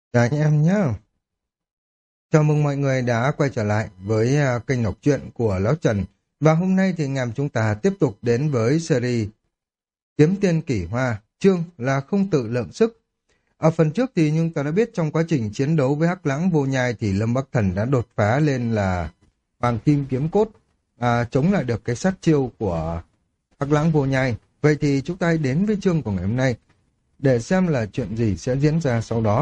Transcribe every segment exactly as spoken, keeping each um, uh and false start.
Chào anh em nhé. Chào mừng mọi người đã quay trở lại với à, kênh đọc truyện của Lão Trần. Và hôm nay thì ngàm chúng ta tiếp tục đến với series Kiếm Tiên Kỷ Hoa, chương là không tự lượng sức. Ở phần trước thì chúng ta đã biết trong quá trình chiến đấu với Hắc Lãng Vô Nhai thì Lâm Bắc Thần đã đột phá lên là Hoàng Kim Kiếm Cốt, à, chống lại được cái sát chiêu của Hắc Lãng Vô Nhai. Vậy thì chúng ta hãy đến với chương của ngày hôm nay để xem là chuyện gì sẽ diễn ra sau đó.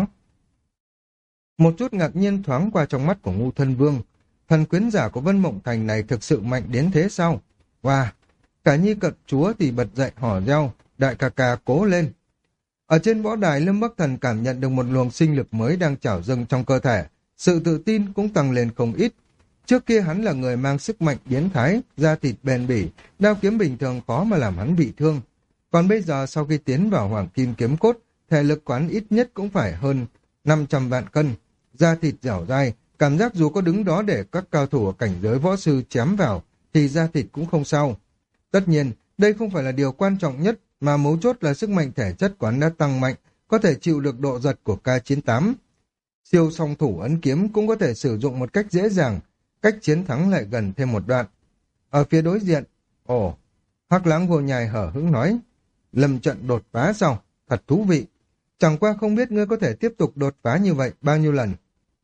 Một chút ngạc nhiên thoáng qua trong mắt của Ngũ Thân Vương. Thần quyến giả của Vân Mộng Thành này thực sự mạnh đến thế sao? Wow! Cả Nhi Cận Chúa thì bật dậy hò reo, đại ca ca cố lên. Ở trên võ đài, Lâm Bắc Thần cảm nhận được một luồng sinh lực mới đang trào dâng trong cơ thể. Sự tự tin cũng tăng lên không ít. Trước kia hắn là người mang sức mạnh biến thái, da thịt bền bỉ, đao kiếm bình thường khó mà làm hắn bị thương. Còn bây giờ sau khi tiến vào Hoàng Kim Kiếm Cốt, thể lực quán ít nhất cũng phải hơn năm trăm vạn cân. Da thịt dẻo dai, cảm giác dù có đứng đó để các cao thủ ở cảnh giới võ sư chém vào, thì da thịt cũng không sao. Tất nhiên, đây không phải là điều quan trọng nhất, mà mấu chốt là sức mạnh thể chất của hắn đã tăng mạnh, có thể chịu được độ giật của K chín tám. Siêu song thủ ấn kiếm cũng có thể sử dụng một cách dễ dàng, cách chiến thắng lại gần thêm một đoạn. Ở phía đối diện, ồ, Hắc Lãng Vô Nhai hở hững nói, lâm trận đột phá sao? Thật thú vị. Chẳng qua không biết ngươi có thể tiếp tục đột phá như vậy bao nhiêu lần.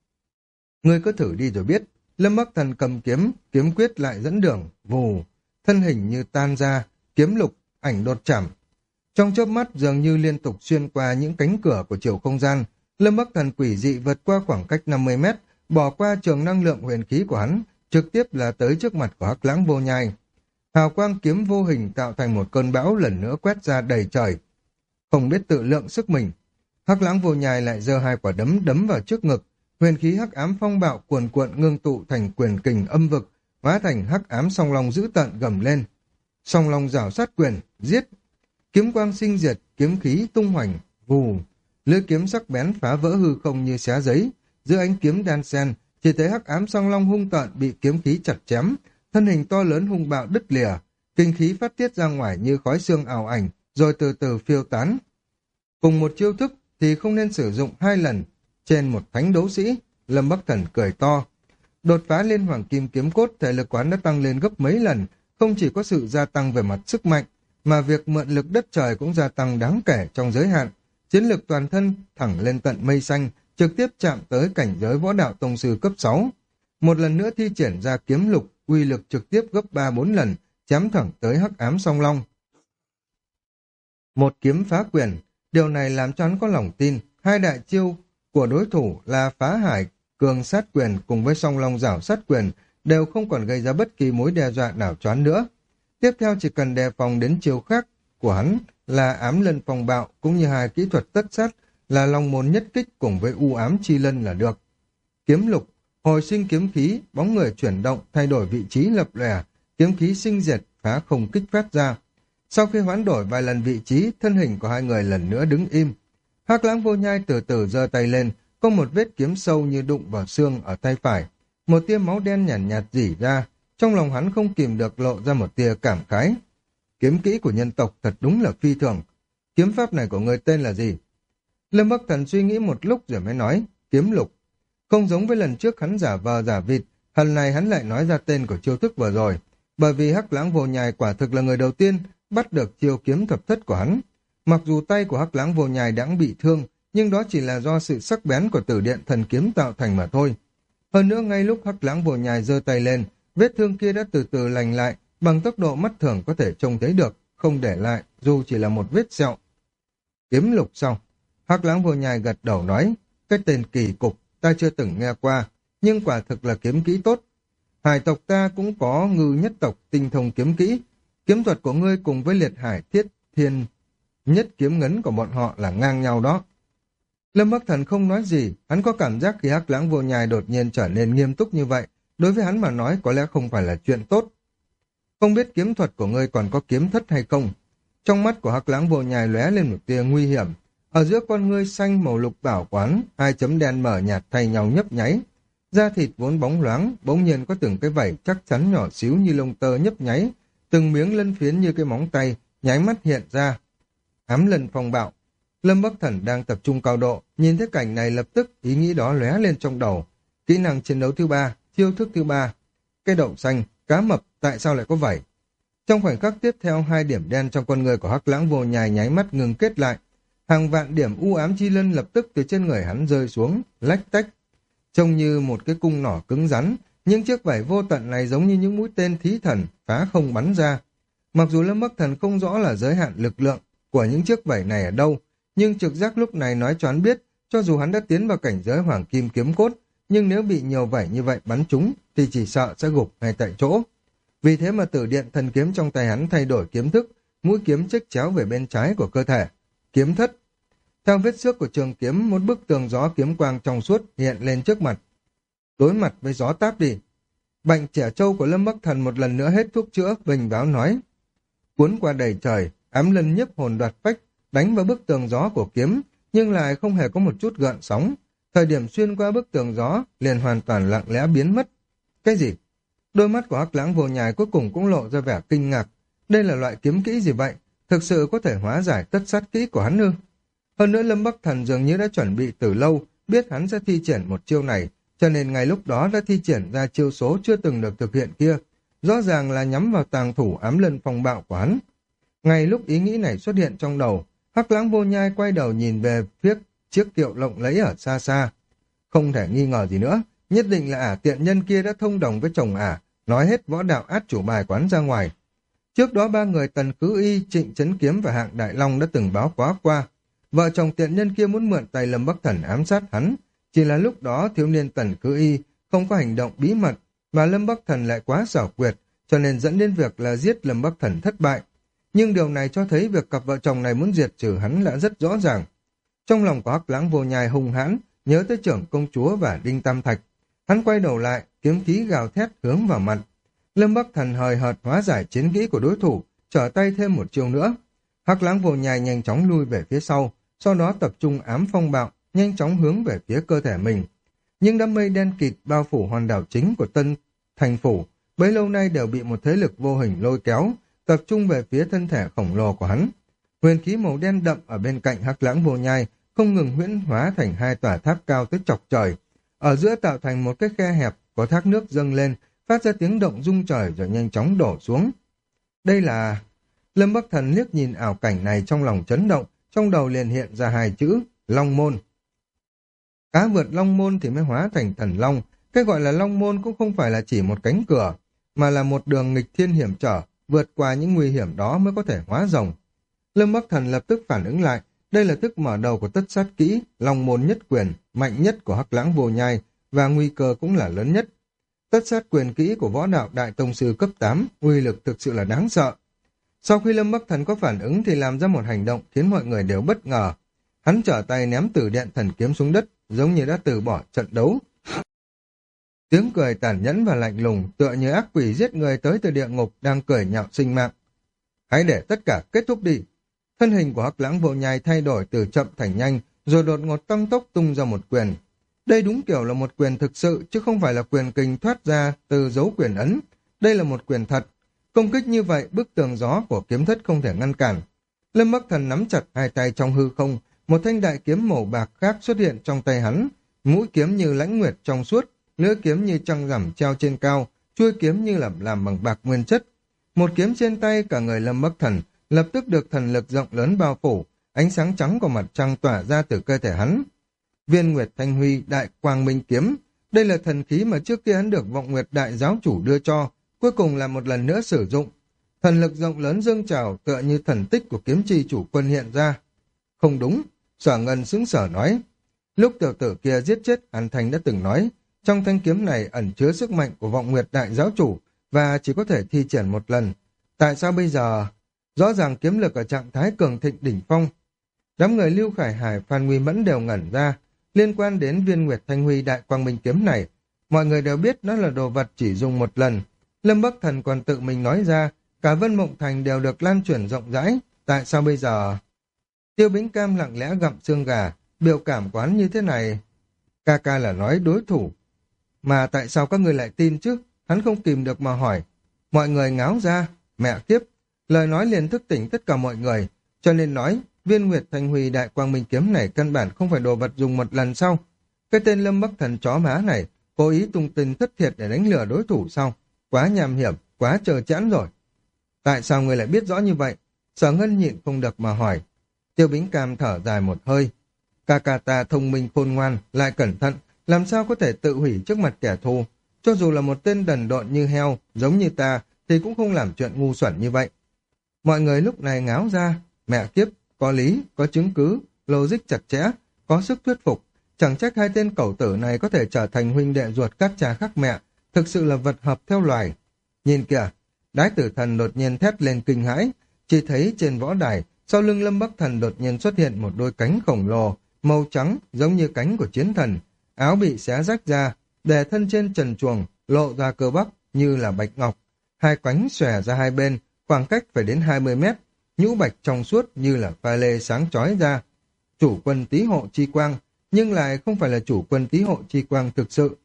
Ngươi cứ thử đi rồi biết. Lâm Bắc Thần cầm kiếm, kiếm quyết lại dẫn đường, vù, thân hình như tan ra, kiếm lục, ảnh đột chạm. Trong chớp mắt dường như liên tục xuyên qua những cánh cửa của chiều không gian, Lâm Bắc Thần quỷ dị vượt qua khoảng cách năm mươi mét, bỏ qua trường năng lượng huyền khí của hắn, trực tiếp là tới trước mặt của Hắc Lãng Vô Nhai. Hào quang kiếm vô hình tạo thành một cơn bão lần nữa quét ra đầy trời. Không biết tự lượng sức mình, Hắc Lãng Vô Nhai lại giơ hai quả đấm đấm vào trước ngực, huyền khí hắc ám phong bạo cuồn cuộn ngưng tụ thành quyền kình âm vực, hóa thành hắc ám song long dữ tợn gầm lên. Song long rảo sát quyền, giết. Kiếm quang sinh diệt, kiếm khí tung hoành, vù. Lưỡi kiếm sắc bén phá vỡ hư không như xé giấy, giữa ánh kiếm đan sen, chỉ thấy hắc ám song long hung tợn bị kiếm khí chặt chém, thân hình to lớn hung bạo đứt lìa, kinh khí phát tiết ra ngoài như khói xương ảo ảnh, rồi từ từ phiêu tán. Cùng một chiêu thức thì không nên sử dụng hai lần trên một thánh đấu sĩ. Lâm Bắc Thần cười to. Đột phá lên Hoàng Kim Kiếm Cốt, thể lực quán đã tăng lên gấp mấy lần, không chỉ có sự gia tăng về mặt sức mạnh, mà việc mượn lực đất trời cũng gia tăng đáng kể trong giới hạn. Chiến lực toàn thân thẳng lên tận mây xanh, trực tiếp chạm tới cảnh giới võ đạo tông sư cấp sáu. Một lần nữa thi triển ra kiếm lục, uy lực trực tiếp gấp ba bốn lần, chém thẳng tới hắc ám song long. Một kiếm phá quyền, điều này làm cho hắn có lòng tin. Hai đại chiêu của đối thủ là phá hải, cường sát quyền cùng với song long rảo sát quyền đều không còn gây ra bất kỳ mối đe dọa nào cho hắn nữa. Tiếp theo chỉ cần đề phòng đến chiêu khác của hắn là ám lân phong bạo cũng như hai kỹ thuật tất sát là long môn nhất kích cùng với u ám chi lân là được. Kiếm lục, hồi sinh kiếm khí, bóng người chuyển động, thay đổi vị trí lập lòe, kiếm khí sinh diệt, phá không kích phát ra. Sau khi hoán đổi vài lần vị trí, thân hình của hai người lần nữa đứng im. Hắc Lãng Vô Nhai từ từ giơ tay lên, có một vết kiếm sâu như đụng vào xương ở tay phải. Một tia máu đen nhàn nhạt, nhạt rỉ ra, trong lòng hắn không kìm được lộ ra một tia cảm khái. Kiếm kỹ của nhân tộc thật đúng là phi thường. Kiếm pháp này của người tên là gì? Lâm Bắc Thần suy nghĩ một lúc rồi mới nói, kiếm lục. Không giống với lần trước hắn giả vờ giả vịt, lần này hắn lại nói ra tên của chiêu thức vừa rồi. Bởi vì Hắc Lãng Vô Nhai quả thực là người đầu tiên bắt được chiêu kiếm thập thất của hắn. Mặc dù tay của Hắc Lãng Vô Nhai đã bị thương, nhưng đó chỉ là do sự sắc bén của tử điện thần kiếm tạo thành mà thôi. Hơn nữa ngay lúc Hắc Lãng Vô Nhai giơ tay lên, vết thương kia đã từ từ lành lại, bằng tốc độ mắt thường có thể trông thấy được, không để lại, dù chỉ là một vết sẹo. Kiếm lục xong, Hắc Lãng Vô Nhai gật đầu nói, cái tên kỳ cục ta chưa từng nghe qua, nhưng quả thực là kiếm kỹ tốt. Hải tộc ta cũng có ngư nhất tộc tinh thông kiếm kỹ, kiếm thuật của ngươi cùng với liệt hải thiết thiên nhất kiếm ngấn của bọn họ là ngang nhau đó. Lâm Bắc Thần không nói gì, hắn có cảm giác khi Hắc Lãng Vô Nhai đột nhiên trở nên nghiêm túc như vậy, đối với hắn mà nói có lẽ không phải là chuyện tốt. Không biết kiếm thuật của ngươi còn có kiếm thất hay không? Trong mắt của Hắc Lãng Vô Nhai lóe lên một tia nguy hiểm, ở giữa con ngươi xanh màu lục bảo quán, hai chấm đen mở nhạt thay nhau nhấp nháy. Da thịt vốn bóng loáng, bỗng nhiên có từng cái vảy chắc chắn nhỏ xíu như lông tơ nhấp nháy, từng miếng lân phiến như cái móng tay, nháy mắt hiện ra. Ám lân phong bạo. Lâm Bắc Thần đang tập trung cao độ, nhìn thấy cảnh này lập tức ý nghĩ đó lóe lên trong đầu. Kỹ năng chiến đấu thứ ba, chiêu thức thứ ba. Cây đậu xanh, cá mập, tại sao lại có vảy? Trong khoảnh khắc tiếp theo, hai điểm đen trong con người của Hắc Lãng Vô Nhai nháy mắt ngừng kết lại. Hàng vạn điểm u ám chi lân lập tức từ trên người hắn rơi xuống, lách tách. Trông như một cái cung nỏ cứng rắn, những chiếc vảy vô tận này giống như những mũi tên thí thần, phá không bắn ra. Mặc dù Lâm Bắc Thần không rõ là giới hạn lực lượng của những chiếc vảy này ở đâu, nhưng trực giác lúc này nói cho hắn biết, cho dù hắn đã tiến vào cảnh giới hoàng kim kiếm cốt, nhưng nếu bị nhiều vảy như vậy bắn trúng, thì chỉ sợ sẽ gục ngay tại chỗ. Vì thế mà tử điện thần kiếm trong tay hắn thay đổi kiếm thức, mũi kiếm chích chéo về bên trái của cơ thể. Kiếm thất. Theo vết xước của trường kiếm, một bức tường gió kiếm quang trong suốt hiện lên trước mặt. Đối mặt với gió táp đi. Bệnh trẻ trâu của Lâm Bắc Thần một lần nữa hết thuốc chữa, vinh báo nói. Cuốn qua đầy trời, ám lân nhiếp hồn đoạt phách, đánh vào bức tường gió của kiếm, nhưng lại không hề có một chút gợn sóng. Thời điểm xuyên qua bức tường gió, liền hoàn toàn lặng lẽ biến mất. Cái gì? Đôi mắt của Hắc Lãng Vô Nhai cuối cùng cũng lộ ra vẻ kinh ngạc. Đây là loại kiếm kỹ gì vậy? Thực sự có thể hóa giải tất sát kỹ của hắn ư? Hơn nữa Lâm Bắc Thần dường như đã chuẩn bị từ lâu, biết hắn sẽ thi triển một chiêu này, cho nên ngay lúc đó đã thi triển ra chiêu số chưa từng được thực hiện kia. Rõ ràng là nhắm vào tàng thủ ám lân phong bạo của hắn. Ngay lúc ý nghĩ này xuất hiện trong đầu, Hắc Lãng Vô Nhai quay đầu nhìn về phía chiếc kiệu lộng lẫy ở xa xa. Không thể nghi ngờ gì nữa, nhất định là ả tiện nhân kia đã thông đồng với chồng ả, nói hết võ đạo át chủ bài quán ra ngoài. Trước đó ba người Tần Cứ Y, Trịnh Chấn Kiếm và Hạng Đại Long đã từng báo quá qua. Vợ chồng tiện nhân kia muốn mượn tay Lâm Bắc Thần ám sát hắn, chỉ là lúc đó thiếu niên Tần Cứ Y không có hành động bí mật, mà Lâm Bắc Thần lại quá xảo quyệt, cho nên dẫn đến việc là giết Lâm Bắc Thần thất bại. Nhưng điều này cho thấy việc cặp vợ chồng này muốn diệt trừ hắn đã rất rõ ràng. Trong lòng của Hắc Lãng Vô Nhai hung hãn, nhớ tới trưởng công chúa và Đinh Tam Thạch. Hắn quay đầu lại, kiếm khí gào thét hướng vào mặt. Lâm Bắc Thần hời hợt hóa giải chiến kỹ của đối thủ, trở tay thêm một chiêu nữa. Hắc Lãng Vô Nhai nhanh chóng lui về phía sau, sau đó tập trung ám phong bạo, nhanh chóng hướng về phía cơ thể mình. Nhưng đám mây đen kịt bao phủ hòn đảo chính của Tân Thành Phủ, bấy lâu nay đều bị một thế lực vô hình lôi kéo, tập trung về phía thân thể khổng lồ của hắn. Huyền khí màu đen đậm ở bên cạnh Hắc Lãng Vô Nhai không ngừng huyễn hóa thành hai tòa tháp cao tới chọc trời. Ở giữa tạo thành một cái khe hẹp, có thác nước dâng lên, phát ra tiếng động rung trời rồi nhanh chóng đổ xuống. Đây là... Lâm Bắc Thần liếc nhìn ảo cảnh này trong lòng chấn động, trong đầu liền hiện ra hai chữ, Long Môn. Cá vượt Long Môn thì mới hóa thành thần Long, cái gọi là Long Môn cũng không phải là chỉ một cánh cửa, mà là một đường nghịch thiên hiểm trở, vượt qua những nguy hiểm đó mới có thể hóa rồng. Lâm Bắc Thần lập tức phản ứng lại, đây là thức mở đầu của tất sát kỹ, Long Môn nhất quyền, mạnh nhất của Hắc Lãng Vô Nhai, và nguy cơ cũng là lớn nhất. Tất sát quyền kỹ của võ đạo đại tông sư cấp tám, uy lực thực sự là đáng sợ. Sau khi Lâm Bắc Thần có phản ứng thì làm ra một hành động khiến mọi người đều bất ngờ. Hắn trở tay ném tử điện thần kiếm xuống đất, giống như đã từ bỏ trận đấu. Tiếng cười tàn nhẫn và lạnh lùng, tựa như ác quỷ giết người tới từ địa ngục đang cười nhạo sinh mạng. Hãy để tất cả kết thúc đi. Thân hình của Hắc Lãng Vô Nhai thay đổi từ chậm thành nhanh, rồi đột ngột tăng tốc tung ra một quyền. Đây đúng kiểu là một quyền thực sự, chứ không phải là quyền kình thoát ra từ dấu quyền ấn. Đây là một quyền thật. Công kích như vậy, bức tường gió của kiếm thất không thể ngăn cản. Lâm Bắc Thần nắm chặt hai tay trong hư không, một thanh đại kiếm màu bạc khác xuất hiện trong tay hắn. Mũi kiếm như lãnh nguyệt trong suốt, lưỡi kiếm như trăng rằm treo trên cao, chuôi kiếm như làm làm bằng bạc nguyên chất. Một kiếm trên tay, cả người Lâm Bắc Thần lập tức được thần lực rộng lớn bao phủ, ánh sáng trắng của mặt trăng tỏa ra từ cơ thể hắn. Viên Nguyệt Thanh Huy Đại Quang Minh Kiếm, đây là thần khí mà trước kia hắn được Vọng Nguyệt Đại Giáo Chủ đưa cho, cuối cùng là một lần nữa sử dụng. Thần lực rộng lớn dâng trào tựa như thần tích của kiếm chi chủ quân hiện ra. Không đúng, Sở Ngân sững sờ nói. Lúc tiểu tử kia giết chết Hàn Thành đã từng nói, trong thanh kiếm này ẩn chứa sức mạnh của Vọng Nguyệt Đại Giáo Chủ và chỉ có thể thi triển một lần. Tại sao bây giờ? Rõ ràng kiếm lực ở trạng thái cường thịnh đỉnh phong. Đám người Lưu Khải Hải, Phan Nguy Mẫn đều ngẩn ra. Liên quan đến Viên Nguyệt Thanh Huy Đại Quang Minh Kiếm này, mọi người đều biết nó là đồ vật chỉ dùng một lần. Lâm Bắc Thần còn tự mình nói ra, cả Vân Mộng Thành đều được lan truyền rộng rãi. Tại sao bây giờ? Tiêu Bính Cam lặng lẽ gặm xương gà, biểu cảm quán như thế này. Ca ca là nói đối thủ. Mà tại sao các người lại tin chứ? Hắn không kìm được mà hỏi. Mọi người ngáo ra. Mẹ kiếp. Lời nói liền thức tỉnh tất cả mọi người. Cho nên nói, viên Nguyệt Thanh Huy đại quang minh kiếm này căn bản không phải đồ vật dùng một lần sau. Cái tên Lâm Bắc Thần chó má này cố ý tung tin thất thiệt để đánh lừa đối thủ sau. Quá nham hiểm, quá trơ trẽn rồi. Tại sao người lại biết rõ như vậy? Sở Ngân nhịn không được mà hỏi. Tiêu Bính Cam thở dài một hơi. Ca ca ta thông minh khôn ngoan, lại cẩn thận, làm sao có thể tự hủy trước mặt kẻ thù. Cho dù là một tên đần độn như heo, giống như ta, thì cũng không làm chuyện ngu xuẩn như vậy. Mọi người lúc này ngáo ra, mẹ kiếp, có lý, có chứng cứ, logic chặt chẽ, có sức thuyết phục. Chẳng trách hai tên cẩu tử này có thể trở thành huynh đệ ruột các cha khác mẹ, thực sự là vật hợp theo loài. Nhìn kìa, Đái Tử Thần đột nhiên thét lên kinh hãi, chỉ thấy trên võ đài, sau lưng Lâm Bắc Thần đột nhiên xuất hiện một đôi cánh khổng lồ, màu trắng giống như cánh của chiến thần, áo bị xé rách ra, để thân trên trần truồng lộ ra cơ bắp như là bạch ngọc, hai cánh xòe ra hai bên, khoảng cách phải đến hai mươi mét, nhũ bạch trong suốt như là pha lê sáng chói ra. Chủ quân Tý Hộ Chi Quang, nhưng lại không phải là chủ quân Tý Hộ Chi Quang thực sự.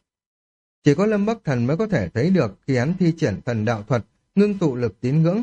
Chỉ có Lâm Bắc Thần mới có thể thấy được khi hắn thi triển thần đạo thuật, ngưng tụ lực tín ngưỡng.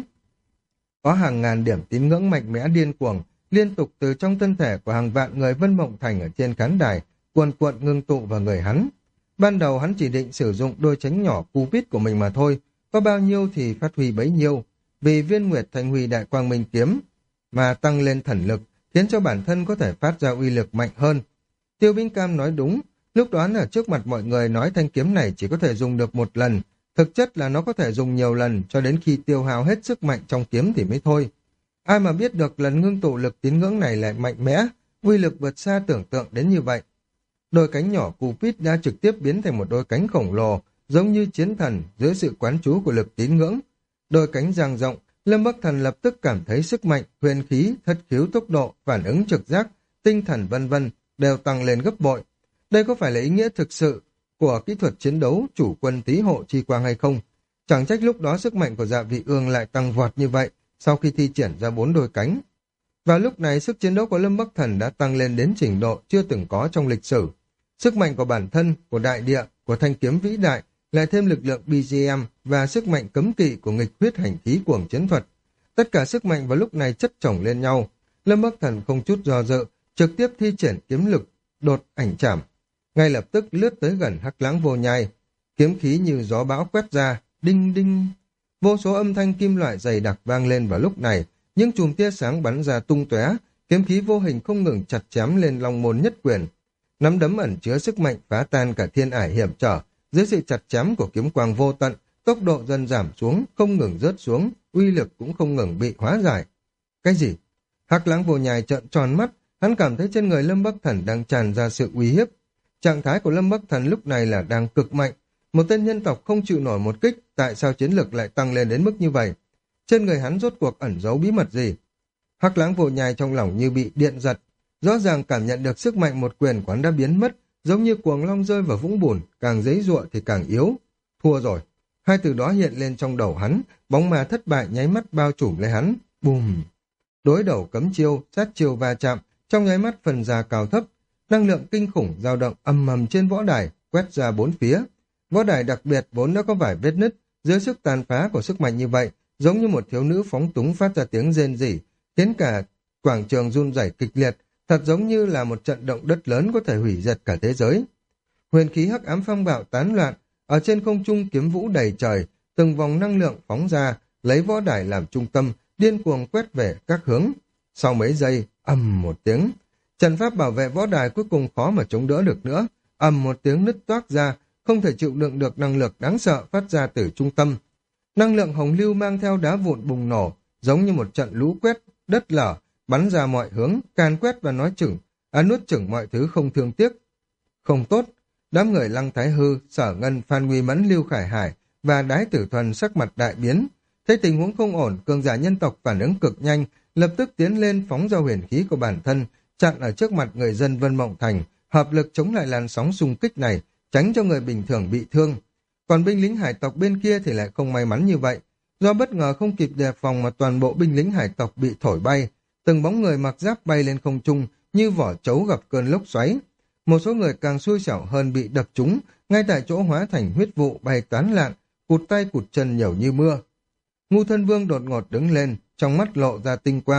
Có hàng ngàn điểm tín ngưỡng mạnh mẽ điên cuồng, liên tục từ trong thân thể của hàng vạn người Vân Mộng Thành ở trên khán đài, cuồn cuộn ngưng tụ vào người hắn. Ban đầu hắn chỉ định sử dụng đôi chánh nhỏ Cupid của mình mà thôi, có bao nhiêu thì phát huy bấy nhiêu, vì viên Nguyệt Thanh Huy đại quang minh kiếm mà tăng lên thần lực, khiến cho bản thân có thể phát ra uy lực mạnh hơn. Tiêu Bính Cam nói đúng, lúc đó ở trước mặt mọi người nói thanh kiếm này chỉ có thể dùng được một lần, thực chất là nó có thể dùng nhiều lần cho đến khi tiêu hao hết sức mạnh trong kiếm thì mới thôi. Ai mà biết được lần ngưng tụ lực tín ngưỡng này lại mạnh mẽ, uy lực vượt xa tưởng tượng đến như vậy. Đôi cánh nhỏ Cupid đã trực tiếp biến thành một đôi cánh khổng lồ, giống như chiến thần dưới sự quán trú của lực tín ngưỡng. Đôi cánh dang rộng, Lâm Bắc Thần lập tức cảm thấy sức mạnh, huyền khí, thất khiếu tốc độ, phản ứng trực giác, tinh thần vân vân đều tăng lên gấp bội. Đây có phải là ý nghĩa thực sự của kỹ thuật chiến đấu chủ quân Tý Hộ Chi Quang hay không? Chẳng trách lúc đó sức mạnh của Dạ Vị Ương lại tăng vọt như vậy sau khi thi triển ra bốn đôi cánh. Và lúc này sức chiến đấu của Lâm Bắc Thần đã tăng lên đến trình độ chưa từng có trong lịch sử. Sức mạnh của bản thân, của đại địa, của thanh kiếm vĩ đại, lại thêm lực lượng bê giê em và sức mạnh cấm kỵ của nghịch huyết hành khí cuồng chiến thuật. Tất cả sức mạnh vào lúc này chất chồng lên nhau. Lâm Bắc Thần không chút do dự, trực tiếp thi triển kiếm lực, đột ảnh chảm. Ngay lập tức lướt tới gần Hắc Lãng Vô Nhai. Kiếm khí như gió bão quét ra, đinh đinh. Vô số âm thanh kim loại dày đặc vang lên vào lúc này, những chùm tia sáng bắn ra tung tóe, kiếm khí vô hình không ngừng chặt chém lên long môn nhất quyền. Nắm đấm ẩn chứa sức mạnh phá tan cả thiên ải hiểm trở, dưới sự chặt chém của kiếm quang vô tận, tốc độ dần giảm xuống, không ngừng rớt xuống, uy lực cũng không ngừng bị hóa giải. Cái gì? Hắc Lãng Vô Nhai trợn tròn mắt, hắn cảm thấy trên người Lâm Bắc Thần đang tràn ra sự uy hiếp. Trạng thái của Lâm Bắc Thần lúc này là đang cực mạnh, một tên nhân tộc không chịu nổi một kích, tại sao chiến lực lại tăng lên đến mức như vậy? Trên người hắn rốt cuộc ẩn giấu bí mật gì? Hắc Lãng Vô Nhai trong lòng như bị điện giật, rõ ràng cảm nhận được sức mạnh một quyền quán đã biến mất, giống như cuồng long rơi vào vũng bùn, càng giãy giụa thì càng yếu. Thua rồi. Hai từ đó hiện lên trong đầu hắn, bóng ma thất bại nháy mắt bao trùm lấy hắn. Bùm! Đối đầu cấm chiêu, sát chiêu va chạm, trong nháy mắt phần da cao thấp, năng lượng kinh khủng dao động ầm ầm trên võ đài, quét ra bốn phía. Võ đài đặc biệt vốn đã có vài vết nứt, dưới sức tàn phá của sức mạnh như vậy, giống như một thiếu nữ phóng túng phát ra tiếng rên rỉ, khiến cả quảng trường run rẩy kịch liệt, thật giống như là một trận động đất lớn có thể hủy diệt cả thế giới. Huyền khí hắc ám phong bạo tán loạn, ở trên không trung kiếm vũ đầy trời, từng vòng năng lượng phóng ra, lấy võ đài làm trung tâm, điên cuồng quét về các hướng. Sau mấy giây, ầm một tiếng, trận pháp bảo vệ võ đài cuối cùng khó mà chống đỡ được nữa, ầm một tiếng nứt toác ra, không thể chịu đựng được năng lực đáng sợ phát ra từ trung tâm. Năng lượng hồng lưu mang theo đá vụn bùng nổ, giống như một trận lũ quét, đất lở, bắn ra mọi hướng, càn quét và nói chừng, à, nuốt chửng mọi thứ không thương tiếc. Không tốt, đám người Lăng Thái Hư, Sở Ngân, Phan Nguy Mẫn, Lưu Khải Hải và Đái Tử Thuần sắc mặt đại biến. Thấy tình huống không ổn, cường giả nhân tộc phản ứng cực nhanh, lập tức tiến lên phóng ra huyền khí của bản thân, chặn ở trước mặt người dân Vân Mộng Thành, hợp lực chống lại làn sóng xung kích này, tránh cho người bình thường bị thương. Còn binh lính hải tộc bên kia thì lại không may mắn như vậy. Do bất ngờ không kịp đề phòng mà toàn bộ binh lính hải tộc bị thổi bay, từng bóng người mặc giáp bay lên không trung như vỏ trấu gặp cơn lốc xoáy. Một số người càng xui xẻo hơn bị đập trúng, ngay tại chỗ hóa thành huyết vụ bay tán loạn, cụt tay cụt chân nhiều như mưa. Ngưu Thân Vương đột ngột đứng lên, trong mắt lộ ra tinh quang,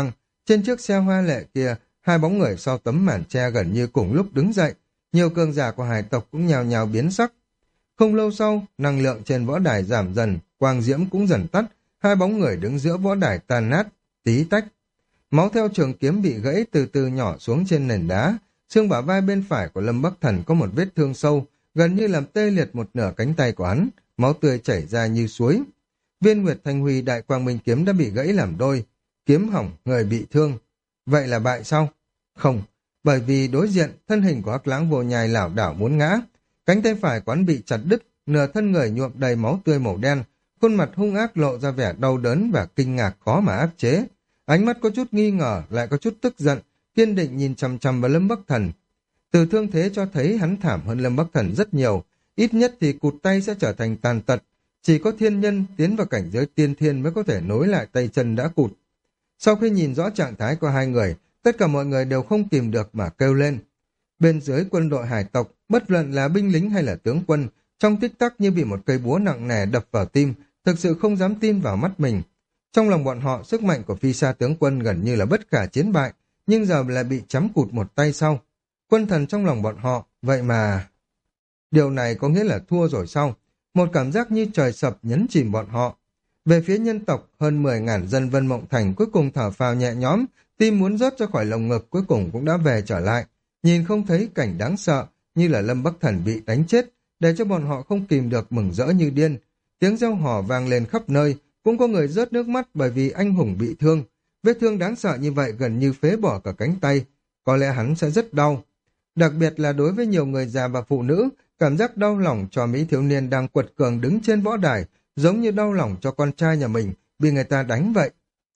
Trên chiếc xe hoa lệ kia, hai bóng người sau tấm màn che gần như cùng lúc đứng dậy, nhiều cường giả của hải tộc cũng nhào nhào biến sắc. Không lâu sau, năng lượng trên võ đài giảm dần, quang diễm cũng dần tắt, hai bóng người đứng giữa võ đài tan nát, tí tách. Máu theo trường kiếm bị gãy từ từ nhỏ xuống trên nền đá, xương bả vai bên phải của Lâm Bắc Thần có một vết thương sâu, gần như làm tê liệt một nửa cánh tay của hắn, máu tươi chảy ra như suối. Viên Nguyệt Thanh Huy đại quang minh kiếm đã bị gãy làm đôi, kiếm hỏng, người bị thương. Vậy là bại sao? Không, bởi vì đối diện, thân hình của Hắc Lãng Vô Nhai lảo đảo muốn ngã, cánh tay phải của hắn bị chặt đứt, nửa thân người nhuộm đầy máu tươi màu đen, khuôn mặt hung ác lộ ra vẻ đau đớn và kinh ngạc khó mà áp chế. Ánh mắt có chút nghi ngờ, lại có chút tức giận, kiên định nhìn chằm chằm vào Lâm Bắc Thần. Từ thương thế cho thấy hắn thảm hơn Lâm Bắc Thần rất nhiều, ít nhất thì cụt tay sẽ trở thành tàn tật, chỉ có thiên nhân tiến vào cảnh giới tiên thiên mới có thể nối lại tay chân đã cụt. Sau khi nhìn rõ trạng thái của hai người, tất cả mọi người đều không kìm được mà kêu lên. Bên dưới quân đội hải tộc, bất luận là binh lính hay là tướng quân, trong tích tắc như bị một cây búa nặng nề đập vào tim, thực sự không dám tin vào mắt mình. Trong lòng bọn họ, sức mạnh của Phi Sa tướng quân gần như là bất khả chiến bại, nhưng giờ lại bị chấm cụt một tay sau. Quân thần trong lòng bọn họ, vậy mà... Điều này có nghĩa là thua rồi sao? Một cảm giác như trời sập nhấn chìm bọn họ. Về phía nhân tộc, hơn mười ngàn dân Vân Mộng Thành cuối cùng thở phào nhẹ nhõm, tim muốn rớt ra khỏi lồng ngực cuối cùng cũng đã về trở lại. Nhìn không thấy cảnh đáng sợ, như là Lâm Bắc Thần bị đánh chết, để cho bọn họ không kìm được mừng rỡ như điên. Tiếng reo hò vang lên khắp nơi, cũng có người rớt nước mắt bởi vì anh hùng bị thương. Vết thương đáng sợ như vậy gần như phế bỏ cả cánh tay, có lẽ hắn sẽ rất đau. Đặc biệt là đối với nhiều người già và phụ nữ, cảm giác đau lòng cho Mỹ thiếu niên đang quật cường đứng trên võ đài, giống như đau lòng cho con trai nhà mình bị người ta đánh vậy.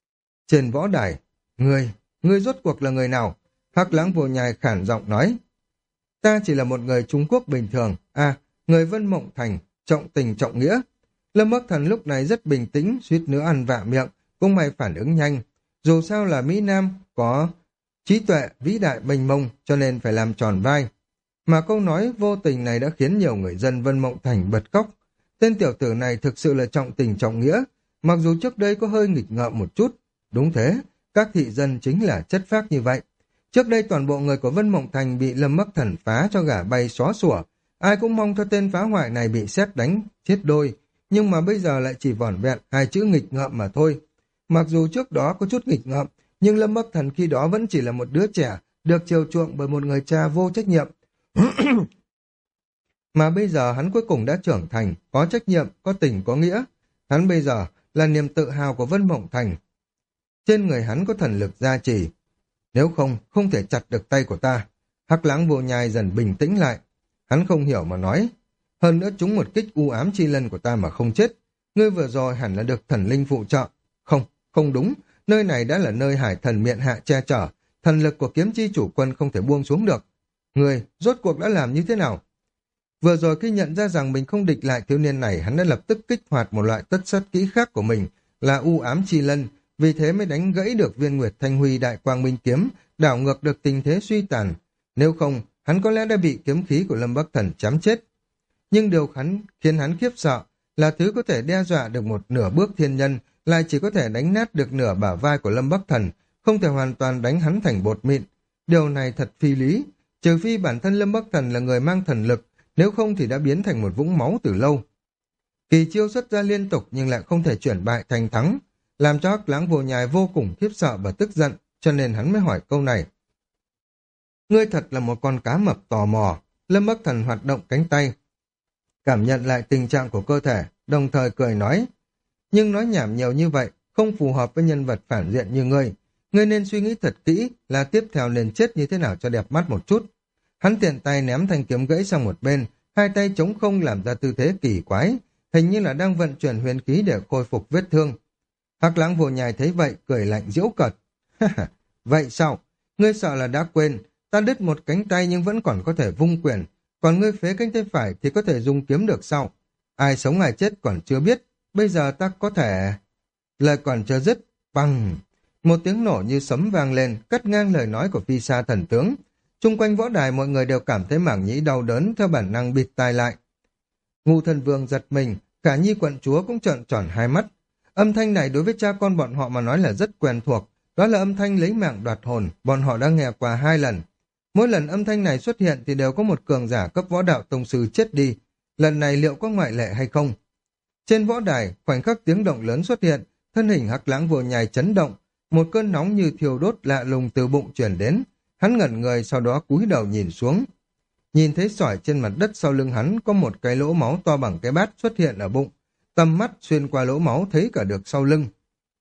Trên võ đài, ngươi, ngươi rốt cuộc là người nào? Hắc Lãng Vô Nhai khản giọng nói. Ta chỉ là một người Trung Quốc bình thường, à, người Vân Mộng Thành, trọng tình trọng nghĩa. Lâm Bắc Thần lúc này rất bình tĩnh, suýt nữa ăn vạ miệng, cũng may phản ứng nhanh. Dù sao là Mỹ Nam có trí tuệ vĩ đại mênh mông, cho nên phải làm tròn vai. Mà câu nói vô tình này đã khiến nhiều người dân Vân Mộng Thành bật khóc. Tên tiểu tử này thực sự là trọng tình trọng nghĩa, mặc dù trước đây có hơi nghịch ngợm một chút. Đúng thế, các thị dân chính là chất phác như vậy. Trước đây toàn bộ người của Vân Mộng Thành bị Lâm Bắc Thần phá cho gà bay xóa sủa. Ai cũng mong cho tên phá hoại này bị sét đánh, chết đôi. Nhưng mà bây giờ lại chỉ vỏn vẹn hai chữ nghịch ngợm mà thôi. Mặc dù trước đó có chút nghịch ngợm, nhưng Lâm Bắc Thần khi đó vẫn chỉ là một đứa trẻ, được chiều chuộng bởi một người cha vô trách nhiệm. Mà bây giờ hắn cuối cùng đã trưởng thành, có trách nhiệm, có tình, có nghĩa. Hắn bây giờ là niềm tự hào của Vân Mộng Thành. Trên người hắn có thần lực gia trì. Nếu không, không thể chặt được tay của ta. Hắc Lãng Vô Nhai dần bình tĩnh lại. Hắn không hiểu mà nói. Hơn nữa chúng một kích u ám chi lân của ta mà không chết. Ngươi vừa rồi hẳn là được thần linh phụ trợ. Không, không đúng. Nơi này đã là nơi hải thần miện hạ che chở. Thần lực của kiếm chi chủ quân không thể buông xuống được. Ngươi, rốt cuộc đã làm như thế nào? Vừa rồi khi nhận ra rằng mình không địch lại thiếu niên này, hắn đã lập tức kích hoạt một loại tất sát kỹ khác của mình, là u ám chi lân, vì thế mới đánh gãy được Viên Nguyệt Thanh Huy đại quang minh kiếm, đảo ngược được tình thế suy tàn. Nếu không, hắn có lẽ đã bị kiếm khí của Lâm Bắc Thần chém chết. Nhưng điều hắn khiến hắn khiếp sợ là thứ có thể đe dọa được một nửa bước thiên nhân, lại chỉ có thể đánh nát được nửa bả vai của Lâm Bắc Thần, không thể hoàn toàn đánh hắn thành bột mịn. Điều này thật phi lý, trừ phi bản thân Lâm Bắc Thần là người mang thần lực, nếu không thì đã biến thành một vũng máu từ lâu. Kỳ chiêu xuất ra liên tục nhưng lại không thể chuyển bại thành thắng, làm cho Hắc Lãng Vô Nhai vô cùng khiếp sợ và tức giận, cho nên hắn mới hỏi câu này. Ngươi thật là một con cá mập tò mò. Lâm Bắc Thần hoạt động cánh tay, cảm nhận lại tình trạng của cơ thể, đồng thời cười nói. Nhưng nói nhảm nhiều như vậy, không phù hợp với nhân vật phản diện như ngươi. Ngươi nên suy nghĩ thật kỹ là tiếp theo nên chết như thế nào cho đẹp mắt một chút. Hắn tiện tay ném thanh kiếm gãy sang một bên, hai tay chống không làm ra tư thế kỳ quái, hình như là đang vận chuyển huyền khí để khôi phục vết thương. Hắc Lãng Vô Nhai thấy vậy, cười lạnh giễu cợt. Vậy sao? Ngươi sợ là đã quên, ta đứt một cánh tay nhưng vẫn còn có thể vung quyền, còn ngươi phế cánh tay phải thì có thể dùng kiếm được sao? Ai sống ai chết còn chưa biết, bây giờ ta có thể... Lời còn chưa dứt, bằng... Một tiếng nổ như sấm vang lên, cắt ngang lời nói của Phi Sa thần tướng. Trung quanh võ đài mọi người đều cảm thấy mảng nhĩ đau đớn, theo bản năng bịt tai lại. Ngưu Thần Vương giật mình, Khả Nhi quận chúa cũng trợn tròn hai mắt. Âm thanh này đối với cha con bọn họ mà nói là rất quen thuộc, Đó là âm thanh lấy mạng đoạt hồn, bọn họ đã nghe qua hai lần. Mỗi lần âm thanh này xuất hiện thì đều có một cường giả cấp võ đạo tông sư chết đi. Lần này liệu có ngoại lệ hay không? Trên võ đài, khoảnh khắc tiếng động lớn xuất hiện, thân hình Hắc Lãng Vô Nhai chấn động, một cơn nóng như thiêu đốt lạ lùng từ bụng truyền đến. Hắn ngẩn người, sau đó cúi đầu nhìn xuống. Nhìn thấy sỏi trên mặt đất sau lưng hắn có một cái lỗ máu to bằng cái bát xuất hiện ở bụng. Tầm mắt xuyên qua lỗ máu thấy cả được sau lưng.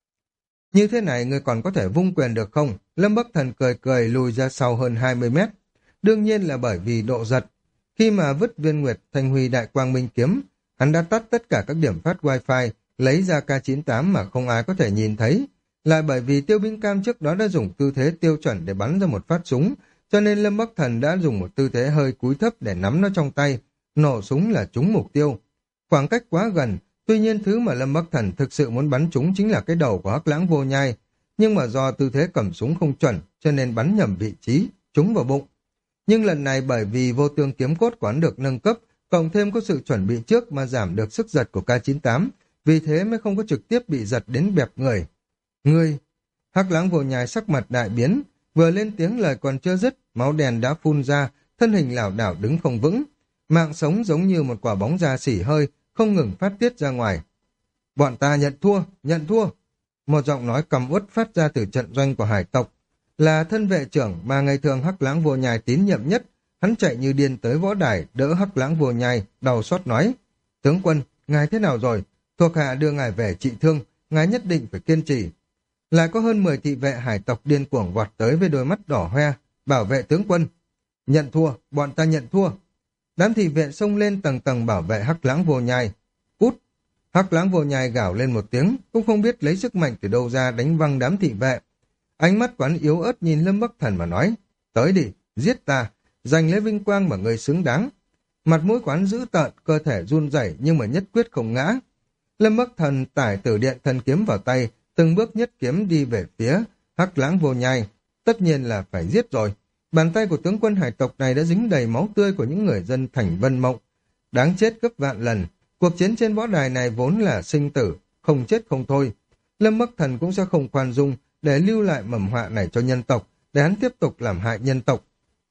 Như thế này người còn có thể vung quyền được không? Lâm Bắc Thần cười cười lùi ra sau hơn hai mươi mét. Đương nhiên là bởi vì độ giật. Khi mà vứt viên nguyệt thanh huy đại quang minh kiếm, hắn đã tắt tất cả các điểm phát wifi, lấy ra K chín tám mà không ai có thể nhìn thấy. Lại bởi vì Tiêu Binh Cam trước đó đã dùng tư thế tiêu chuẩn để bắn ra một phát súng, cho nên Lâm Bắc Thần đã dùng một tư thế hơi cúi thấp để nắm nó trong tay, nổ súng là trúng mục tiêu. Khoảng cách quá gần, tuy nhiên thứ mà Lâm Bắc Thần thực sự muốn bắn trúng chính là cái đầu của Hắc Lãng Vô Nhai, nhưng mà do tư thế cầm súng không chuẩn, cho nên bắn nhầm vị trí, trúng vào bụng. Nhưng lần này bởi vì vô tương kiếm cốt của hắn được nâng cấp, cộng thêm có sự chuẩn bị trước mà giảm được sức giật của K chín tám, vì thế mới không có trực tiếp bị giật đến bẹp người. Ngươi! Hắc Lãng Vô Nhai sắc mặt đại biến, vừa lên tiếng lời còn chưa dứt, máu đen đã phun ra, thân hình lảo đảo đứng không vững. Mạng sống giống như một quả bóng da xỉ hơi, không ngừng phát tiết ra ngoài. Bọn ta nhận thua, nhận thua. Một giọng nói căm uất phát ra từ trận doanh của hải tộc. Là thân vệ trưởng mà ngày thường Hắc Lãng Vô Nhai tín nhiệm nhất. Hắn chạy như điên tới võ đài, đỡ Hắc Lãng Vô Nhai, đau xót nói. Tướng quân, ngài thế nào rồi? Thuộc hạ đưa ngài về trị thương, ngài nhất định phải kiên trì. Lại có hơn mười thị vệ hải tộc điên cuồng vọt tới với đôi mắt đỏ hoe, bảo vệ tướng quân. Nhận thua, bọn ta nhận thua. Đám thị vệ xông lên tầng tầng bảo vệ Hắc Lãng Vô Nhai. Cút! Hắc Lãng Vô Nhai gào lên một tiếng, cũng không biết lấy sức mạnh từ đâu ra đánh văng đám thị vệ. Ánh mắt quán yếu ớt nhìn Lâm Bắc Thần mà nói, tới đi, giết ta, giành lấy vinh quang mà người xứng đáng. Mặt mũi quán dữ tợn, cơ thể run rẩy nhưng mà nhất quyết không ngã. Lâm Bắc Thần tải Tử Điện Thần Kiếm vào tay, từng bước nhất kiếm đi về phía Hắc Lãng Vô Nhai. Tất nhiên là phải giết rồi. Bàn tay của tướng quân hải tộc này đã dính đầy máu tươi của những người dân thành Vân Mộng. Đáng chết gấp vạn lần. Cuộc chiến trên võ đài này vốn là sinh tử, không chết không thôi. Lâm Bắc Thần cũng sẽ không khoan dung để lưu lại mầm họa này cho nhân tộc, để hắn tiếp tục làm hại nhân tộc.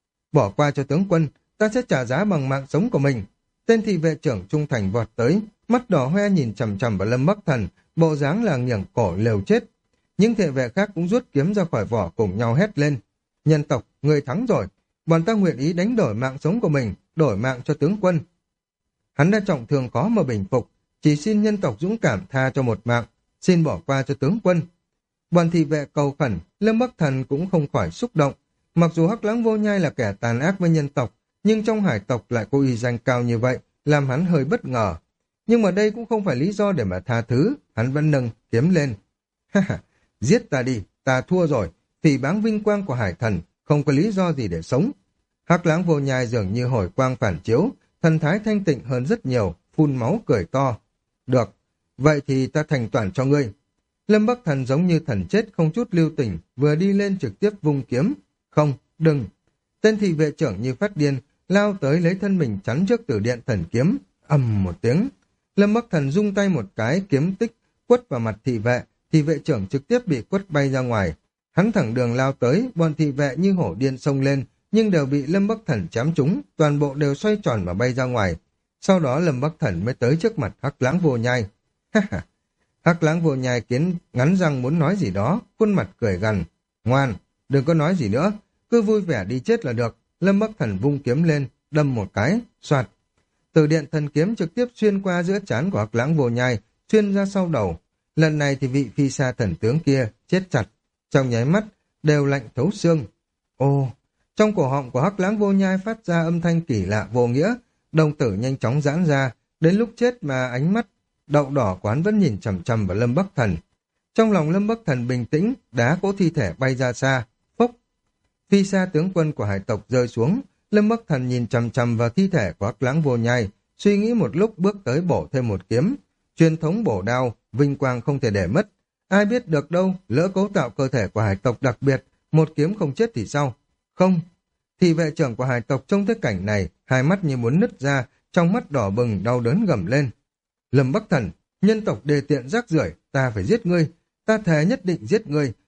Bỏ qua cho tướng quân, ta sẽ trả giá bằng mạng sống của mình. Tên thị vệ trưởng trung thành vọt tới, mắt đỏ hoe nhìn chằm chằm vào Lâm Bắc Thần, bộ dáng là nghiêng cổ liều chết. Những thị vệ khác cũng rút kiếm ra khỏi vỏ cùng nhau hét lên. Nhân tộc, người thắng rồi, bọn ta nguyện ý đánh đổi mạng sống của mình, đổi mạng cho tướng quân. Hắn đã trọng thương khó mà bình phục, chỉ xin nhân tộc dũng cảm tha cho một mạng, xin bỏ qua cho tướng quân. Bọn thị vệ cầu khẩn, Lâm Bắc Thần cũng không khỏi xúc động. Mặc dù Hắc Lãng Vô Nhai là kẻ tàn ác với nhân tộc, nhưng trong hải tộc lại có uy danh cao như vậy, làm hắn hơi bất ngờ. Nhưng mà đây cũng không phải lý do để mà tha thứ, hắn vẫn nâng kiếm lên. Ha ha, giết ta đi, ta thua rồi, phỉ báng vinh quang của hải thần, không có lý do gì để sống. Hắc Lãng Vô Nhai dường như hồi quang phản chiếu, thần thái thanh tịnh hơn rất nhiều, phun máu cười to. Được, vậy thì ta thành toàn cho ngươi. Lâm Bắc Thần giống như thần chết không chút lưu tình, vừa đi lên trực tiếp vung kiếm. Không, đừng. Tên thị vệ trưởng như phát điên, lao tới lấy thân mình chắn trước Tử Điện Thần Kiếm. Ầm một tiếng. Lâm Bắc Thần rung tay một cái kiếm tích, quất vào mặt thị vệ, thị vệ trưởng trực tiếp bị quất bay ra ngoài. Hắn thẳng đường lao tới, bọn thị vệ như hổ điên xông lên, nhưng đều bị Lâm Bắc Thần chém trúng, toàn bộ đều xoay tròn mà bay ra ngoài. Sau đó Lâm Bắc Thần mới tới trước mặt Hắc Lãng Vô Nhai. Ha ha. Hắc Lãng Vô Nhai kiến ngắn răng muốn nói gì đó, khuôn mặt cười gằn. Ngoan, đừng có nói gì nữa, cứ vui vẻ đi chết là được. Lâm Bắc Thần vung kiếm lên, đâm một cái, soạt. Tử Điện Thần Kiếm trực tiếp xuyên qua giữa trán của Hắc Lãng Vô Nhai, xuyên ra sau đầu. Lần này thì vị phi sa thần tướng kia chết chặt, trong nháy mắt đều lạnh thấu xương. Ô, trong cổ họng của Hắc Lãng Vô Nhai phát ra âm thanh kỳ lạ vô nghĩa, đồng tử nhanh chóng giãn ra, đến lúc chết mà ánh mắt đậu đỏ quán vẫn nhìn chằm chằm vào Lâm Bắc Thần. Trong lòng Lâm Bắc Thần bình tĩnh, đá cỗ thi thể bay ra xa, phốc. Phi sa tướng quân của hải tộc rơi xuống, Lâm Bắc Thần nhìn chằm chằm vào thi thể của Hắc Lãng Vô Nhai, suy nghĩ một lúc bước tới bổ thêm một kiếm. Truyền thống bổ đao, vinh quang không thể để mất. Ai biết được đâu, lỡ cấu tạo cơ thể của hải tộc đặc biệt, một kiếm không chết thì sao? Không. Thị vệ trưởng của hải tộc trông thấy cảnh này, hai mắt như muốn nứt ra, trong mắt đỏ bừng đau đớn gầm lên. Lâm Bắc Thần, nhân tộc đề tiện rác rưởi, ta phải giết ngươi, ta thề nhất định giết ngươi,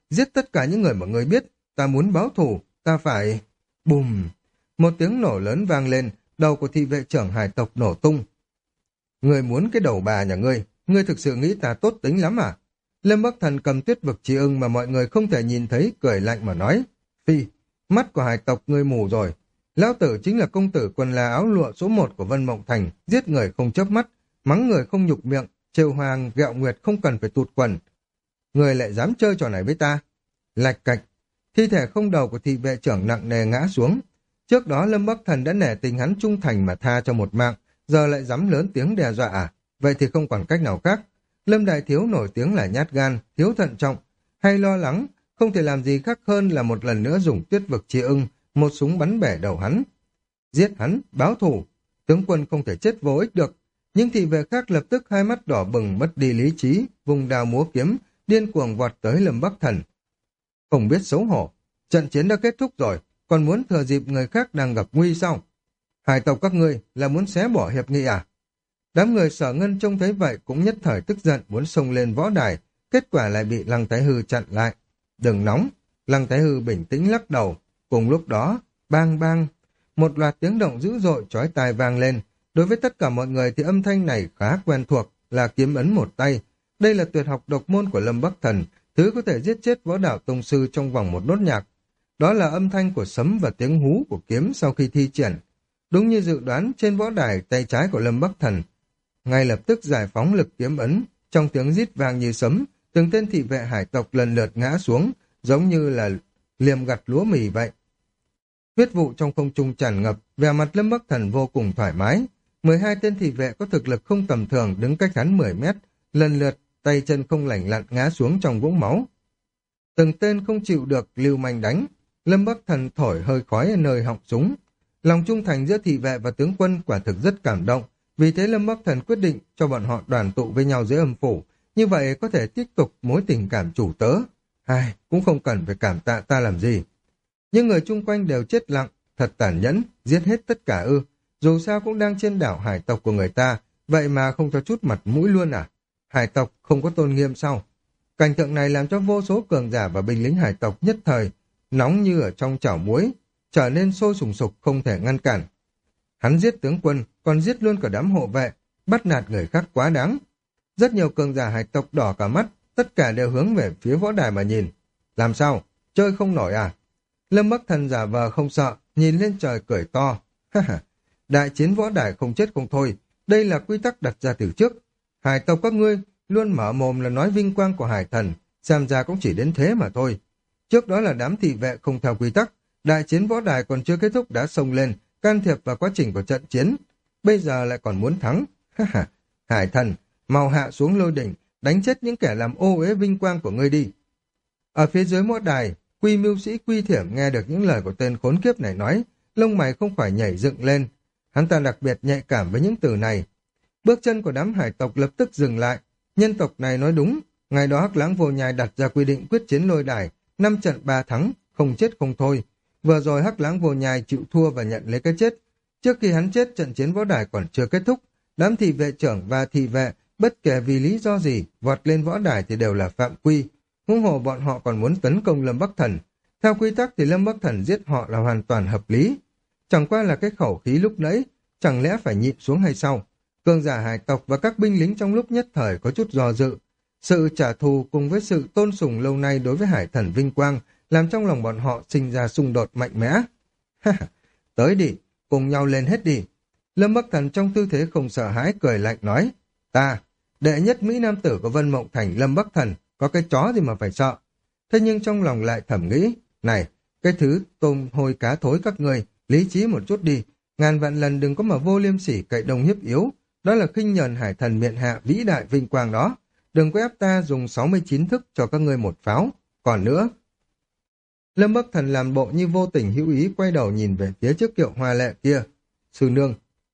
giết tất cả những người mà ngươi biết, ta muốn báo thù, ta phải... Bùm! Một tiếng nổ lớn vang lên, đầu của thị vệ trưởng hải tộc nổ tung. Ngươi muốn cái đầu bà nhà ngươi, ngươi thực sự nghĩ ta tốt tính lắm à? Lâm Bắc Thần cầm tuyết vực chi ưng mà mọi người không thể nhìn thấy, cười lạnh mà nói. Phi, mắt của hải tộc ngươi mù rồi. Lão tử chính là công tử quần là áo lụa số một của Vân Mộng Thành, giết người không chớp mắt, mắng người không nhục miệng, trêu hoàng gẹo nguyệt không cần phải tụt quần. Người lại dám chơi trò này với ta? Lạch cạch, thi thể không đầu của thị vệ trưởng nặng nề ngã xuống. Trước đó Lâm Bắc Thần đã nể tình hắn trung thành mà tha cho một mạng, giờ lại dám lớn tiếng đe dọa à? Vậy thì không còn cách nào khác. Lâm Đại Thiếu nổi tiếng là nhát gan, thiếu thận trọng, hay lo lắng, không thể làm gì khác hơn là một lần nữa dùng tuyết vực chi ưng, một súng bắn bể đầu hắn. Giết hắn, báo thù, tướng quân không thể chết vô ích được. Nhưng thị vệ khác lập tức hai mắt đỏ bừng mất đi lý trí, vùng đao múa kiếm, điên cuồng vọt tới Lâm Bắc Thần. Không biết xấu hổ, trận chiến đã kết thúc rồi, còn muốn thừa dịp người khác đang gặp nguy sao? Hải tộc các ngươi là muốn xé bỏ hiệp nghị à? Đám người Sở Ngân trông thấy vậy cũng nhất thời tức giận muốn xông lên võ đài, kết quả lại bị Lăng Thái Hư chặn lại. Đừng nóng, Lăng Thái Hư bình tĩnh lắc đầu. Cùng lúc đó, bang bang, một loạt tiếng động dữ dội chói tai vang lên. Đối với tất cả mọi người thì âm thanh này khá quen thuộc, là kiếm ấn một tay. Đây là tuyệt học độc môn của Lâm Bắc Thần, thứ có thể giết chết võ đạo tông sư trong vòng một nốt nhạc. Đó là âm thanh của sấm và tiếng hú của kiếm sau khi thi triển. Đúng như dự đoán, trên võ đài tay trái của Lâm Bắc Thần ngay lập tức giải phóng lực kiếm ấn, trong tiếng rít vang như sấm, từng tên thị vệ hải tộc lần lượt ngã xuống, giống như là liềm gặt lúa mì vậy. Huyết vụ trong không trung tràn ngập, vẻ mặt Lâm Bắc Thần vô cùng thoải mái. mười hai tên thị vệ có thực lực không tầm thường đứng cách hắn mười mét, lần lượt tay chân không lành lặn ngã xuống trong vũng máu. Từng tên không chịu được lưu manh đánh, Lâm Bắc Thần thổi hơi khói ở nơi họng súng. Lòng trung thành giữa thị vệ và tướng quân quả thực rất cảm động, vì thế Lâm Bắc Thần quyết định cho bọn họ đoàn tụ với nhau dưới âm phủ, như vậy có thể tiếp tục mối tình cảm chủ tớ. Ai, cũng không cần phải cảm tạ ta làm gì. Nhưng người chung quanh đều chết lặng, thật tàn nhẫn, giết hết tất cả ư. Dù sao cũng đang trên đảo hải tộc của người ta, vậy mà không cho chút mặt mũi luôn à? Hải tộc không có tôn nghiêm sao? Cảnh tượng này làm cho vô số cường giả và binh lính hải tộc nhất thời, nóng như ở trong chảo muối, trở nên sôi sùng sục không thể ngăn cản. Hắn giết tướng quân, còn giết luôn cả đám hộ vệ, bắt nạt người khác quá đáng. Rất nhiều cường giả hải tộc đỏ cả mắt, tất cả đều hướng về phía võ đài mà nhìn. Làm sao? Chơi không nổi à? Lâm Bắc Thần giả vờ không sợ, nhìn lên trời cười to. Đại chiến võ đài không chết không thôi, đây là quy tắc đặt ra từ trước. Hải tộc các ngươi luôn mở mồm là nói vinh quang của hải thần, xem ra cũng chỉ đến thế mà thôi. Trước đó là đám thị vệ không theo quy tắc, đại chiến võ đài còn chưa kết thúc đã xông lên, can thiệp vào quá trình của trận chiến. Bây giờ lại còn muốn thắng. Hải thần, mau hạ xuống lôi đỉnh, đánh chết những kẻ làm ô uế vinh quang của ngươi đi. Ở phía dưới võ đài, Quy mưu sĩ Quy Thiểm nghe được những lời của tên khốn kiếp này nói, lông mày không khỏi nhảy dựng lên. Hắn ta đặc biệt nhạy cảm với những từ này. Bước chân của đám hải tộc lập tức dừng lại. Nhân tộc này nói đúng, ngày đó Hắc Lãng Vô Nhai đặt ra quy định quyết chiến lôi đài, năm trận ba thắng, không chết không thôi. Vừa rồi Hắc Lãng Vô Nhai chịu thua và nhận lấy cái chết. Trước khi hắn chết, trận chiến võ đài còn chưa kết thúc, đám thị vệ trưởng và thị vệ bất kể vì lý do gì vọt lên võ đài thì đều là phạm quy. Huống hồ bọn họ còn muốn tấn công Lâm Bắc Thần. Theo quy tắc thì Lâm Bắc Thần giết họ là hoàn toàn hợp lý. Chẳng qua là cái khẩu khí lúc nãy, chẳng lẽ phải nhịn xuống hay sao? Cường giả hải tộc và các binh lính trong lúc nhất thời có chút do dự. Sự trả thù cùng với sự tôn sùng lâu nay đối với hải thần vinh quang làm trong lòng bọn họ sinh ra xung đột mạnh mẽ. Tới đi, cùng nhau lên hết đi. Lâm Bắc Thần trong tư thế không sợ hãi cười lạnh nói, ta, đệ nhất Mỹ Nam tử của Vân Mộng Thành Lâm Bắc Thần, có cái chó gì mà phải sợ. Thế nhưng trong lòng lại thầm nghĩ, này, cái thứ tôm hôi cá thối các người, lý trí một chút đi, ngàn vạn lần đừng có mà vô liêm sỉ cậy đồng hiếp yếu, đó là khinh nhờn hải thần miện hạ vĩ đại vinh quang đó. Đừng có ép ta dùng sáu mươi chín thức cho các ngươi một pháo. Còn nữa, Lâm Bắc Thần làm bộ như vô tình hữu ý quay đầu nhìn về phía trước Kiệu Hoa Lệ kia. Sư nương,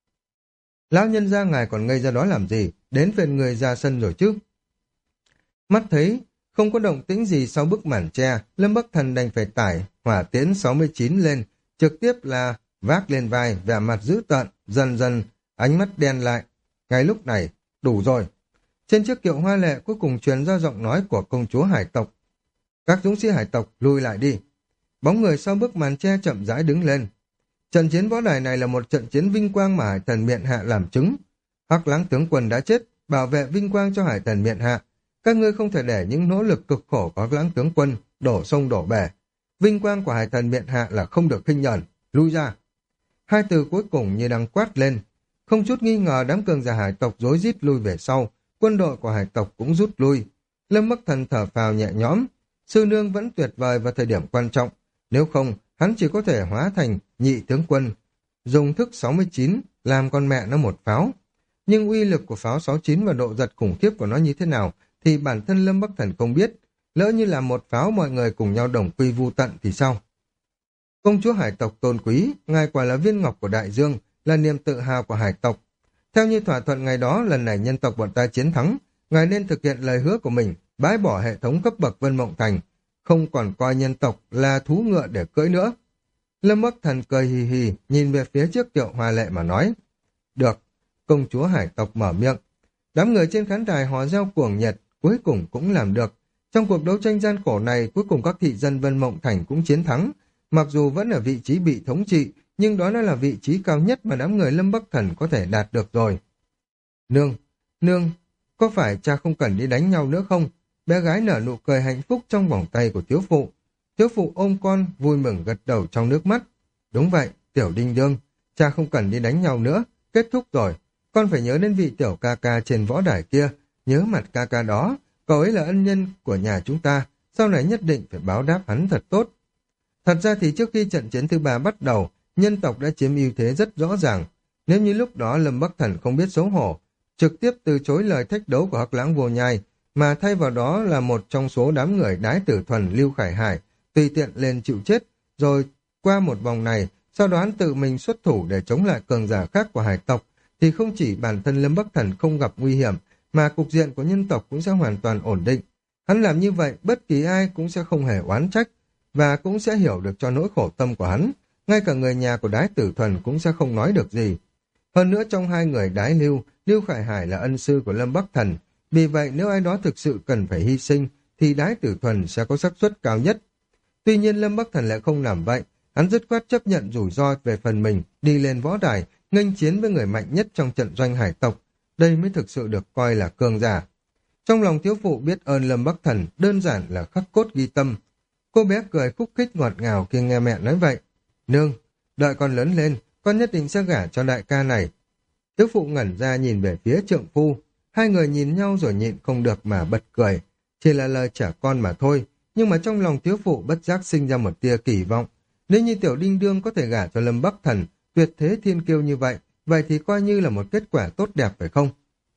lão nhân gia ngài còn ngây ra đó làm gì, đến phiền người ra sân rồi chứ. Mắt thấy không có động tĩnh gì sau bức màn tre, Lâm Bắc Thần đành phải tải hỏa tiễn sáu mươi chín lên, trực tiếp là vác lên vai, vẻ mặt dữ tợn, dần dần ánh mắt đen lại. Ngay lúc này, đủ rồi. Trên chiếc kiệu hoa lệ cuối cùng truyền ra giọng nói của công chúa hải tộc. Các dũng sĩ hải tộc lùi lại đi. Bóng người sau bức màn che chậm rãi đứng lên. Trận chiến võ đài này là một trận chiến vinh quang mà Hải Thần Miện Hạ làm chứng. Hắc Lãng tướng quân đã chết, bảo vệ vinh quang cho Hải Thần Miện Hạ. Các ngươi không thể để những nỗ lực cực khổ của Hắc Lãng tướng quân đổ sông đổ bể. Vinh quang của Hải Thần Miện Hạ là không được khinh nhẫn. Lui ra. Hai từ cuối cùng như đang quát lên. Không chút nghi ngờ đám cường giả hải tộc rối rít lui về sau. Quân đội của hải tộc cũng rút lui. Lâm Bắc Thần thở phào nhẹ nhõm. Sư nương vẫn tuyệt vời vào thời điểm quan trọng. Nếu không, hắn chỉ có thể hóa thành nhị tướng quân. Dùng thức sáu mươi chín làm con mẹ nó một pháo. Nhưng uy lực của pháo sáu mươi chín và độ giật khủng khiếp của nó như thế nào thì bản thân Lâm Bắc Thần không biết. Lỡ như là một pháo mọi người cùng nhau đồng quy vu tận thì sao? Công chúa hải tộc tôn quý, ngài quả là viên ngọc của đại dương, là niềm tự hào của hải tộc. Theo như thỏa thuận ngày đó, lần này nhân tộc bọn ta chiến thắng, ngài nên thực hiện lời hứa của mình, bãi bỏ hệ thống cấp bậc Vân Mộng Thành, không còn coi nhân tộc là thú ngựa để cưỡi nữa. Lâm Bắc Thần cười hì hì, nhìn về phía trước Triệu Hoa Lệ mà nói. Được, công chúa hải tộc mở miệng. Đám người trên khán đài hò reo cuồng nhiệt, cuối cùng cũng làm được. Trong cuộc đấu tranh gian khổ này, cuối cùng các thị dân Vân Mộng Thành cũng chiến thắng. Mặc dù vẫn ở vị trí bị thống trị, nhưng đó đã là vị trí cao nhất mà đám người Lâm Bắc Thần có thể đạt được rồi. Nương, nương, có phải cha không cần đi đánh nhau nữa không? Bé gái nở nụ cười hạnh phúc trong vòng tay của thiếu phụ. Thiếu phụ ôm con, vui mừng gật đầu trong nước mắt. Đúng vậy, tiểu đinh đương, cha không cần đi đánh nhau nữa, kết thúc rồi. Con phải nhớ đến vị tiểu ca ca trên võ đài kia, nhớ mặt ca ca đó, cậu ấy là ân nhân của nhà chúng ta, sau này nhất định phải báo đáp hắn thật tốt. Thật ra thì trước khi trận chiến thứ ba bắt đầu, nhân tộc đã chiếm ưu thế rất rõ ràng. Nếu như lúc đó Lâm Bắc Thần không biết xấu hổ, trực tiếp từ chối lời thách đấu của Hắc Lãng Vô Nhai, mà thay vào đó là một trong số đám người Đái Tử Thuần Lưu Khải Hải, tùy tiện lên chịu chết, rồi qua một vòng này, sau đó hắn tự mình xuất thủ để chống lại cường giả khác của hải tộc, thì không chỉ bản thân Lâm Bắc Thần không gặp nguy hiểm, mà cục diện của nhân tộc cũng sẽ hoàn toàn ổn định. Hắn làm như vậy, bất kỳ ai cũng sẽ không hề oán trách, và cũng sẽ hiểu được cho nỗi khổ tâm của hắn. Ngay cả người nhà của Đái Tử Thuần cũng sẽ không nói được gì. Hơn nữa trong hai người Đái Lưu, Lưu Khải Hải là ân sư của Lâm Bắc Thần. Vì vậy nếu ai đó thực sự cần phải hy sinh, thì Đái Tử Thuần sẽ có xác suất cao nhất. Tuy nhiên Lâm Bắc Thần lại không làm vậy. Hắn dứt khoát chấp nhận rủi ro về phần mình, đi lên võ đài, nghênh chiến với người mạnh nhất trong trận doanh hải tộc. Đây mới thực sự được coi là cường giả. Trong lòng thiếu phụ biết ơn Lâm Bắc Thần đơn giản là khắc cốt ghi tâm. Cô bé cười khúc khích ngọt ngào khi nghe mẹ nói vậy. Nương, đợi con lớn lên, con nhất định sẽ gả cho đại ca này. Thiếu phụ ngẩn ra nhìn về phía trượng phu. Hai người nhìn nhau rồi nhịn không được mà bật cười. Chỉ là lời trẻ con mà thôi. Nhưng mà trong lòng thiếu phụ bất giác sinh ra một tia kỳ vọng. Nếu như tiểu đinh đương có thể gả cho Lâm Bắc Thần, tuyệt thế thiên kiêu như vậy, vậy thì coi như là một kết quả tốt đẹp phải không?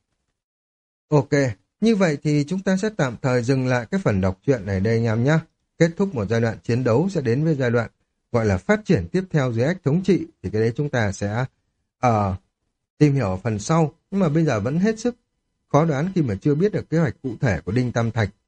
Ok, như vậy thì chúng ta sẽ tạm thời dừng lại cái phần đọc truyện này đây anh em nhé. Kết thúc một giai đoạn chiến đấu sẽ đến với giai đoạn gọi là phát triển tiếp theo dưới ách thống trị, thì cái đấy chúng ta sẽ uh, tìm hiểu ở phần sau. Nhưng mà bây giờ vẫn hết sức khó đoán khi mà chưa biết được kế hoạch cụ thể của Đinh Tam Thạch.